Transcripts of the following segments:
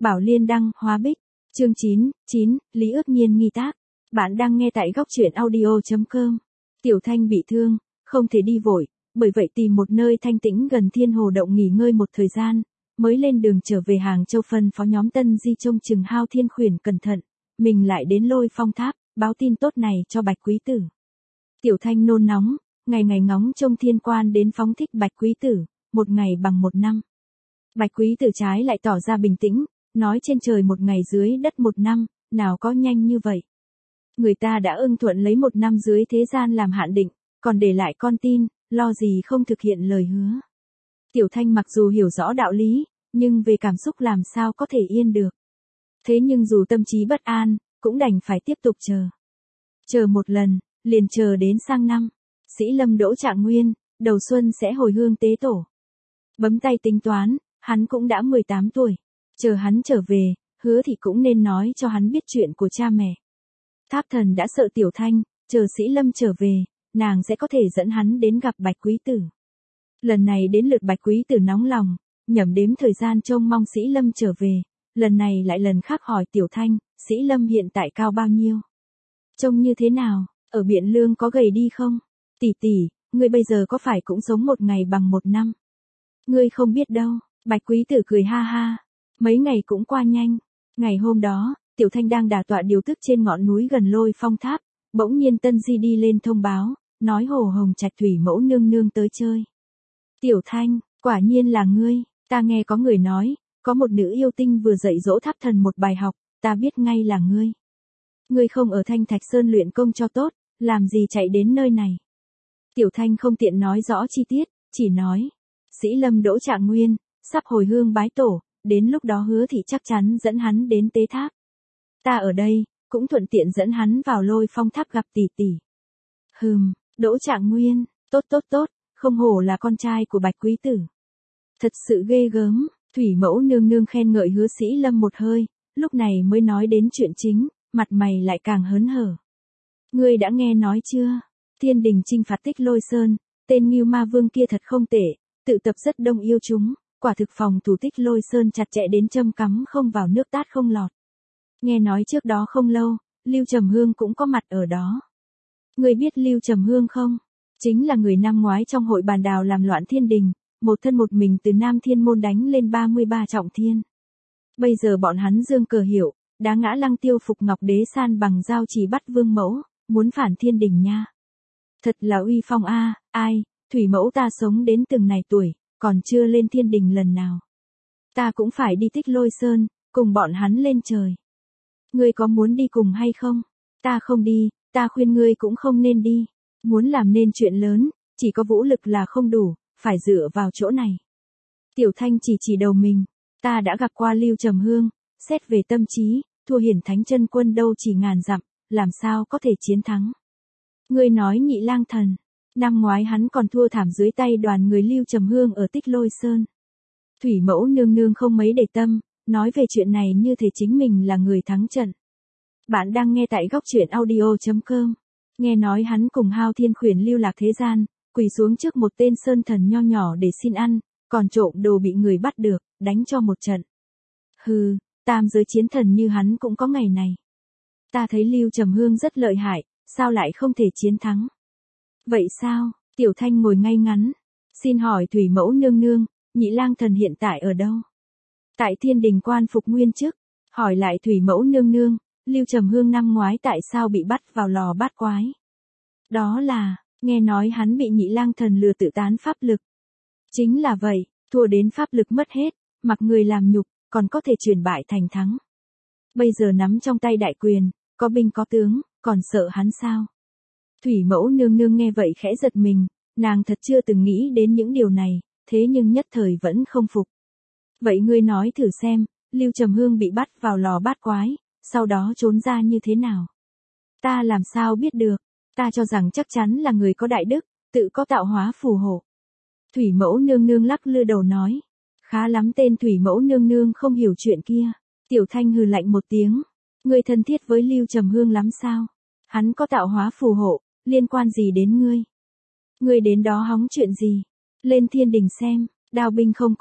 Bảo Liên đăng, Hóa Bích. Chương 9, Lý Ước Nhiên nghi tác. Bạn đang nghe tại góc truyện audio.com. Tiểu Thanh bị thương, không thể đi vội, bởi vậy tìm một nơi thanh tĩnh gần Thiên Hồ Động nghỉ ngơi một thời gian, mới lên đường trở về Hàng Châu phân phó nhóm Tân Di trông chừng Hao Thiên Khuyển cẩn thận, mình lại đến Lôi Phong Tháp, báo tin tốt này cho Bạch Quý Tử. Tiểu Thanh nôn nóng, ngày ngày ngóng trông Thiên Quan đến phóng thích Bạch Quý Tử, một ngày bằng một năm. Bạch Quý Tử trái lại tỏ ra bình tĩnh, nói trên trời một ngày dưới đất một năm, nào có nhanh như vậy. Người ta đã ưng thuận lấy một năm dưới thế gian làm hạn định, còn để lại con tin, lo gì không thực hiện lời hứa. Tiểu Thanh mặc dù hiểu rõ đạo lý, nhưng về cảm xúc làm sao có thể yên được. Thế nhưng dù tâm trí bất an, cũng đành phải tiếp tục chờ. Chờ một lần, liền chờ đến sang năm. Sĩ Lâm đỗ trạng nguyên, đầu xuân sẽ hồi hương tế tổ. Bấm tay tính toán, hắn cũng đã 18 tuổi. Chờ hắn trở về, Hứa Thị cũng nên nói cho hắn biết chuyện của cha mẹ. Tháp Thần đã sợ Tiểu Thanh, chờ Sĩ Lâm trở về, nàng sẽ có thể dẫn hắn đến gặp Bạch Quý Tử. Lần này đến lượt Bạch Quý Tử nóng lòng, nhẩm đếm thời gian trông mong Sĩ Lâm trở về, lần này lại lần khác hỏi Tiểu Thanh, Sĩ Lâm hiện tại cao bao nhiêu? Trông như thế nào, ở Biện Lương có gầy đi không? Tỷ tỷ, ngươi bây giờ có phải cũng sống một ngày bằng một năm? Ngươi không biết đâu, Bạch Quý Tử cười ha ha, mấy ngày cũng qua nhanh. Ngày hôm đó, Tiểu Thanh đang đả tọa điều tức trên ngọn núi gần Lôi Phong Tháp, bỗng nhiên Tân Di đi lên thông báo, nói Hồ Hồng Trạch Thủy Mẫu nương nương tới chơi. Tiểu Thanh, quả nhiên là ngươi, ta nghe có người nói, có một nữ yêu tinh vừa dạy dỗ Tháp Thần một bài học, ta biết ngay là ngươi. Ngươi không ở Thanh Thạch Sơn luyện công cho tốt, làm gì chạy đến nơi này. Tiểu Thanh không tiện nói rõ chi tiết, chỉ nói, Sĩ Lâm đỗ trạng nguyên, sắp hồi hương bái tổ, đến lúc đó Hứa Thị chắc chắn dẫn hắn đến tế tháp. Ta ở đây, cũng thuận tiện dẫn hắn vào Lôi Phong Tháp gặp tỷ tỷ. Đỗ trạng nguyên, tốt, không hổ là con trai của Bạch Quý Tử. Thật sự ghê gớm, Thủy Mẫu nương nương khen ngợi Hứa Sĩ Lâm một hơi, lúc này mới nói đến chuyện chính, mặt mày lại càng hớn hở. Ngươi đã nghe nói chưa? Thiên đình chinh phạt Tích Lôi Sơn, tên Ngưu Ma Vương kia thật không tệ, tự tập rất đông yêu chúng, quả thực phòng thủ Tích Lôi Sơn chặt chẽ đến châm cắm không vào nước tát không lọt. Nghe nói trước đó không lâu, Lưu Trầm Hương cũng có mặt ở đó. Ngươi biết Lưu Trầm Hương không? Chính là người năm ngoái trong hội bàn đào làm loạn thiên đình, một thân một mình từ Nam Thiên Môn đánh lên 33 trọng thiên. Bây giờ bọn hắn dương cờ hiệu, đá ngã Lăng Tiêu Phục Ngọc Đế san bằng giao chỉ bắt Vương Mẫu, muốn phản thiên đình nha. Thật là uy phong a, ai, Thủy Mẫu ta sống đến từng này tuổi, còn chưa lên thiên đình lần nào. Ta cũng phải đi Tích Lôi Sơn, cùng bọn hắn lên trời. Ngươi có muốn đi cùng hay không? Ta không đi, ta khuyên ngươi cũng không nên đi. Muốn làm nên chuyện lớn, chỉ có vũ lực là không đủ, phải dựa vào chỗ này. Tiểu Thanh chỉ đầu mình, ta đã gặp qua Lưu Trầm Hương, xét về tâm trí, thua Hiển Thánh Chân Quân đâu chỉ ngàn dặm, làm sao có thể chiến thắng. Ngươi nói Nhị Lang Thần, năm ngoái hắn còn thua thảm dưới tay đoàn người Lưu Trầm Hương ở Tích Lôi Sơn. Thủy Mẫu nương nương không mấy để tâm, nói về chuyện này như thể chính mình là người thắng trận. Bạn đang nghe tại góc truyện audio.com. Nghe nói hắn cùng Hao Thiên Khuyển lưu lạc thế gian, quỳ xuống trước một tên sơn thần nho nhỏ để xin ăn, còn trộm đồ bị người bắt được, đánh cho một trận. Tam giới chiến thần như hắn cũng có ngày này. Ta thấy Lưu Trầm Hương rất lợi hại, sao lại không thể chiến thắng? Vậy sao? Tiểu Thanh ngồi ngay ngắn. Xin hỏi Thủy Mẫu nương nương, Nhị Lang Thần hiện tại ở đâu? Tại Thiên Đình quan phục nguyên chức. Hỏi lại Thủy Mẫu nương nương, Lưu Trầm Hương năm ngoái tại sao bị bắt vào lò bát quái? Đó là, nghe nói hắn bị Nhị Lang Thần lừa tự tán pháp lực. Chính là vậy, thua đến pháp lực mất hết, mặc người làm nhục, còn có thể chuyển bại thành thắng. Bây giờ nắm trong tay đại quyền, có binh có tướng, còn sợ hắn sao? Thủy Mẫu nương nương nghe vậy khẽ giật mình, nàng thật chưa từng nghĩ đến những điều này, thế nhưng nhất thời vẫn không phục. Vậy ngươi nói thử xem, Lưu Trầm Hương bị bắt vào lò bát quái, sau đó trốn ra như thế nào? Ta làm sao biết được, ta cho rằng chắc chắn là người có đại đức, tự có tạo hóa phù hộ. Thủy Mẫu nương nương lắc lư đầu nói, khá lắm tên Thủy Mẫu nương nương không hiểu chuyện kia. Tiểu Thanh hừ lạnh một tiếng, ngươi thân thiết với Lưu Trầm Hương lắm sao? Hắn có tạo hóa phù hộ, liên quan gì đến ngươi? Ngươi đến đó hóng chuyện gì? Lên thiên đình xem, đao binh không có mắt,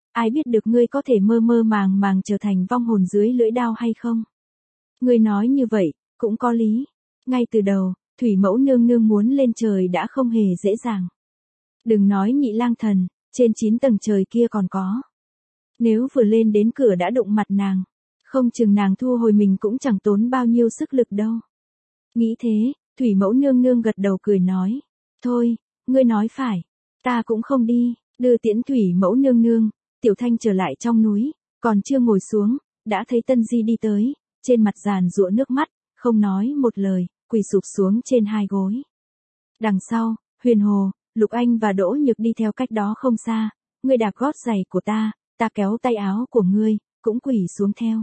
ai biết được ngươi có thể mơ mơ màng màng trở thành vong hồn dưới lưỡi đao hay không? Ngươi nói như vậy, cũng có lý. Ngay từ đầu, Thủy Mẫu nương nương muốn lên trời đã không hề dễ dàng. Đừng nói Nhị Lang Thần, trên 9 tầng trời kia còn có. Nếu vừa lên đến cửa đã đụng mặt nàng, không chừng nàng thu hồi mình cũng chẳng tốn bao nhiêu sức lực đâu. Nghĩ thế, Thủy Mẫu nương nương gật đầu cười nói. Thôi, ngươi nói phải, ta cũng không đi. Đưa tiễn Thủy Mẫu nương nương, Tiểu Thanh trở lại trong núi, còn chưa ngồi xuống, đã thấy Tân Di đi tới, trên mặt giàn giụa nước mắt, không nói một lời, quỳ sụp xuống trên 2 gối. Đằng sau, Huyền Hồ, Lục Anh và Đỗ Nhược đi theo cách đó không xa, ngươi đạp gót giày của ta kéo tay áo của ngươi, cũng quỳ xuống theo.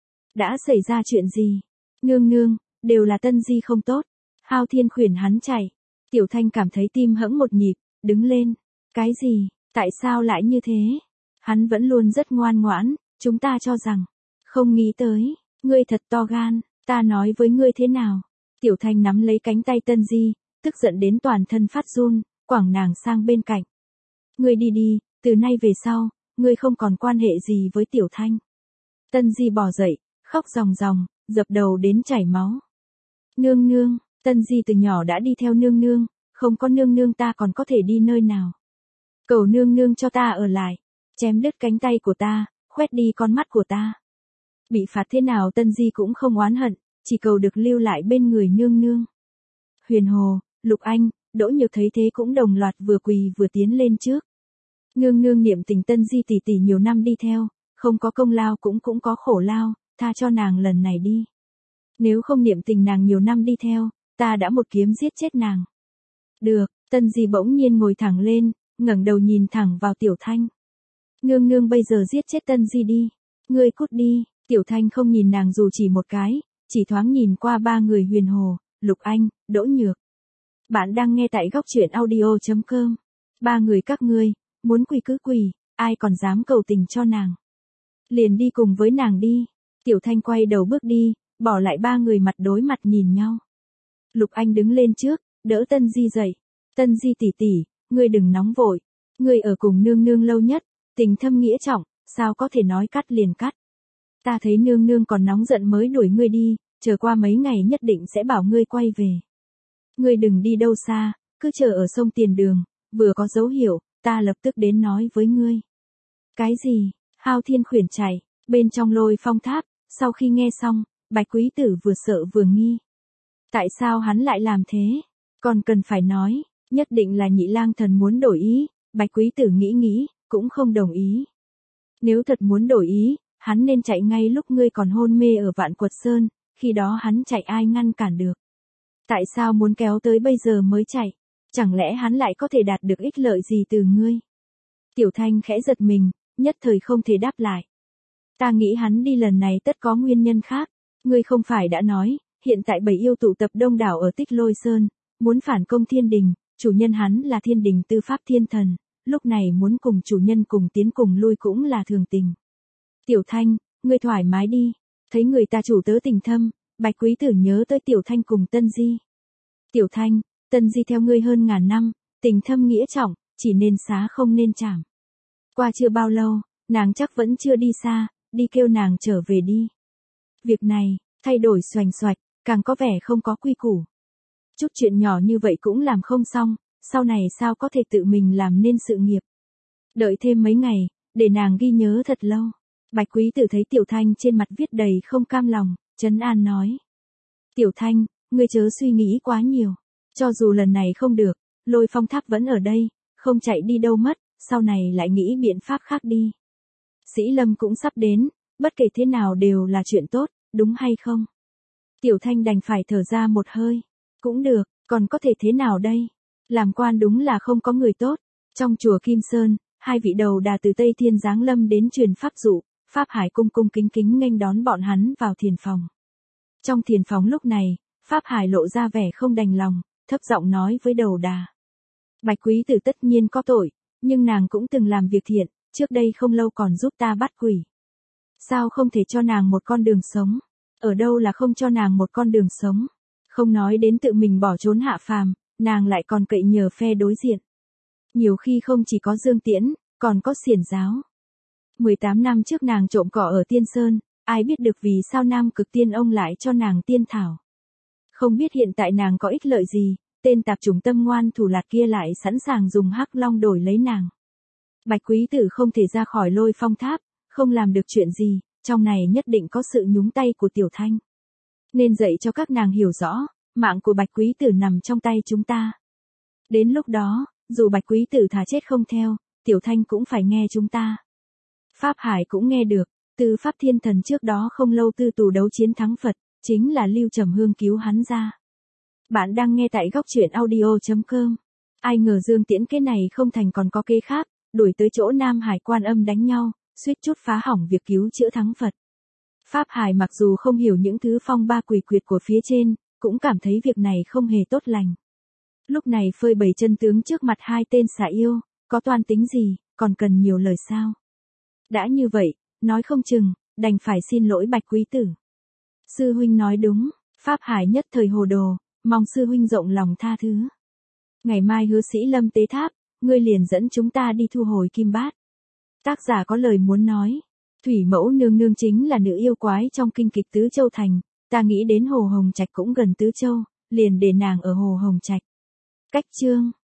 Đã xảy ra chuyện gì? Nương nương, đều là Tân Di không tốt. Hao Thiên khuyển hắn chạy. Tiểu Thanh cảm thấy tim hẫng một nhịp, đứng lên. Cái gì? Tại sao lại như thế? Hắn vẫn luôn rất ngoan ngoãn, chúng ta cho rằng. Không nghĩ tới, ngươi thật to gan, ta nói với ngươi thế nào? Tiểu Thanh nắm lấy cánh tay Tân Di, tức giận đến toàn thân phát run, quẳng nàng sang bên cạnh. Ngươi đi đi, từ nay về sau, ngươi không còn quan hệ gì với Tiểu Thanh. Tân Di bò dậy, khóc ròng ròng, dập đầu đến chảy máu. Nương nương, Tân Di từ nhỏ đã đi theo nương nương, không có nương nương ta còn có thể đi nơi nào. Cầu nương nương cho ta ở lại, chém đứt cánh tay của ta, khoét đi con mắt của ta. Bị phạt thế nào Tân Di cũng không oán hận, chỉ cầu được lưu lại bên người nương nương. Huyền Hồ, Lục Anh, Đỗ Nhược thấy thế cũng đồng loạt vừa quỳ vừa tiến lên trước. Nương nương niệm tình Tân Di tỷ tỷ nhiều năm đi theo, không có công lao cũng có khổ lao, tha cho nàng lần này đi. Nếu không niệm tình nàng nhiều năm đi theo, ta đã một kiếm giết chết nàng. Được, Tân Di bỗng nhiên ngồi thẳng lên, ngẩng đầu nhìn thẳng vào Tiểu Thanh. Nương nương bây giờ giết chết Tân Di đi, ngươi cút đi. Tiểu Thanh không nhìn nàng dù chỉ một cái, chỉ thoáng nhìn qua 3 người Huyền Hồ, Lục Anh, Đỗ Nhược. Bạn đang nghe tại góc truyện audio.com. 3 người các ngươi, muốn quỳ cứ quỳ, ai còn dám cầu tình cho nàng. Liền đi cùng với nàng đi. Tiểu Thanh quay đầu bước đi, bỏ lại 3 người mặt đối mặt nhìn nhau. Lục Anh đứng lên trước, đỡ Tân Di dậy. Tân Di tỷ tỷ, ngươi đừng nóng vội. Ngươi ở cùng nương nương lâu nhất, tình thâm nghĩa trọng, sao có thể nói cắt liền cắt. Ta thấy nương nương còn nóng giận mới đuổi ngươi đi, chờ qua mấy ngày nhất định sẽ bảo ngươi quay về. Ngươi đừng đi đâu xa, cứ chờ ở sông Tiền Đường, vừa có dấu hiệu, ta lập tức đến nói với ngươi. Cái gì? Hao Thiên khuyển chạy, bên trong Lôi Phong tháp, sau khi nghe xong, Bạch Quý Tử vừa sợ vừa nghi. Tại sao hắn lại làm thế? Còn cần phải nói, nhất định là Nhị Lang Thần muốn đổi ý, Bạch Quý Tử nghĩ, cũng không đồng ý. Nếu thật muốn đổi ý, hắn nên chạy ngay lúc ngươi còn hôn mê ở Vạn Quật Sơn, khi đó hắn chạy ai ngăn cản được. Tại sao muốn kéo tới bây giờ mới chạy? Chẳng lẽ hắn lại có thể đạt được ích lợi gì từ ngươi? Tiểu Thanh khẽ giật mình, nhất thời không thể đáp lại. Ta nghĩ hắn đi lần này tất có nguyên nhân khác. Ngươi không phải đã nói, hiện tại 7 yêu tụ tập đông đảo ở Tích Lôi Sơn, muốn phản công Thiên Đình, chủ nhân hắn là Thiên Đình Tư Pháp Thiên Thần, lúc này muốn cùng chủ nhân cùng tiến cùng lui cũng là thường tình. Tiểu Thanh, ngươi thoải mái đi, thấy người ta chủ tớ tình thâm, Bạch Quý Tử nhớ tới Tiểu Thanh cùng Tân Di. Tiểu Thanh, Tân Di theo ngươi hơn ngàn năm, tình thâm nghĩa trọng, chỉ nên xá không nên trảm. Qua chưa bao lâu, nàng chắc vẫn chưa đi xa, đi kêu nàng trở về đi. Việc này, thay đổi xoành xoạch, càng có vẻ không có quy củ. Chút chuyện nhỏ như vậy cũng làm không xong, sau này sao có thể tự mình làm nên sự nghiệp. Đợi thêm mấy ngày, để nàng ghi nhớ thật lâu. Bạch Quý Tử thấy Tiểu Thanh trên mặt viết đầy không cam lòng, trấn an nói. Tiểu Thanh, ngươi chớ suy nghĩ quá nhiều. Cho dù lần này không được, Lôi Phong tháp vẫn ở đây, không chạy đi đâu mất, sau này lại nghĩ biện pháp khác đi. Sĩ Lâm cũng sắp đến, bất kể thế nào đều là chuyện tốt, đúng hay không? Tiểu Thanh đành phải thở ra một hơi. Cũng được, còn có thể thế nào đây? Làm quan đúng là không có người tốt. Trong chùa Kim Sơn, 2 vị đầu đà từ Tây Thiên giáng lâm đến truyền pháp dụ, Pháp Hải cung cung kính kính nghênh đón bọn hắn vào thiền phòng. Trong thiền phòng lúc này, Pháp Hải lộ ra vẻ không đành lòng, thấp giọng nói với đầu đà. Bạch Quý Tử tất nhiên có tội, nhưng nàng cũng từng làm việc thiện, trước đây không lâu còn giúp ta bắt quỷ. Sao không thể cho nàng một con đường sống? Ở đâu là không cho nàng một con đường sống? Không nói đến tự mình bỏ trốn hạ phàm, nàng lại còn cậy nhờ phe đối diện. Nhiều khi không chỉ có Dương Tiễn, còn có xiển giáo. 18 năm trước nàng trộm cỏ ở Tiên Sơn, ai biết được vì sao Nam Cực Tiên ông lại cho nàng tiên thảo. Không biết hiện tại nàng có ích lợi gì, tên tạp chủng tâm ngoan thủ lạt kia lại sẵn sàng dùng hắc long đổi lấy nàng. Bạch quý tử không thể ra khỏi Lôi Phong tháp, không làm được chuyện gì, trong này nhất định có sự nhúng tay của Tiểu Thanh. Nên dạy cho các nàng hiểu rõ, mạng của Bạch quý tử nằm trong tay chúng ta. Đến lúc đó, dù Bạch quý tử thà chết không theo, Tiểu Thanh cũng phải nghe chúng ta. Pháp Hải cũng nghe được, Tư Pháp Thiên Thần trước đó không lâu tư tù đấu chiến thắng Phật, chính là Lưu Trầm Hương cứu hắn ra. Bạn đang nghe tại góc truyện audio.com. Ai ngờ Dương Tiễn kế này không thành còn có kế khác, đuổi tới chỗ Nam Hải Quan Âm đánh nhau, suýt chút phá hỏng việc cứu chữa thắng Phật. Pháp Hải mặc dù không hiểu những thứ phong ba quỷ quyệt của phía trên, cũng cảm thấy việc này không hề tốt lành. Lúc này phơi bày chân tướng trước mặt hai tên xà yêu, có toan tính gì, còn cần nhiều lời sao? Đã như vậy, nói không chừng, đành phải xin lỗi Bạch quý tử. Sư huynh nói đúng, Pháp Hải nhất thời hồ đồ, mong sư huynh rộng lòng tha thứ. Ngày mai Hứa Sĩ Lâm tế tháp, ngươi liền dẫn chúng ta đi thu hồi kim bát. Tác giả có lời muốn nói. Thủy Mẫu nương nương chính là nữ yêu quái trong kinh kịch Tứ Châu Thành, ta nghĩ đến Hồ Hồng Trạch cũng gần Tứ Châu, liền để nàng ở Hồ Hồng Trạch. Cách chương